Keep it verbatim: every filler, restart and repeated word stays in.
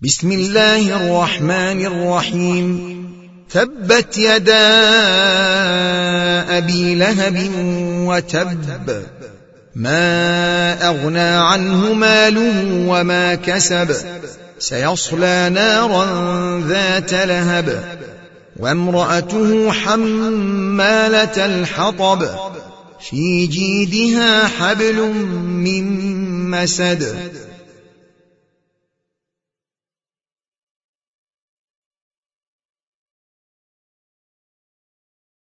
بسم الله الرحمن الرحيم. تبت يدا أبي لهب وتب، ما أغنى عنه ماله وما كسب، سيصلى نارا ذات لهب، وامرأته حمالة الحطب، في جيدها حبل من مسد.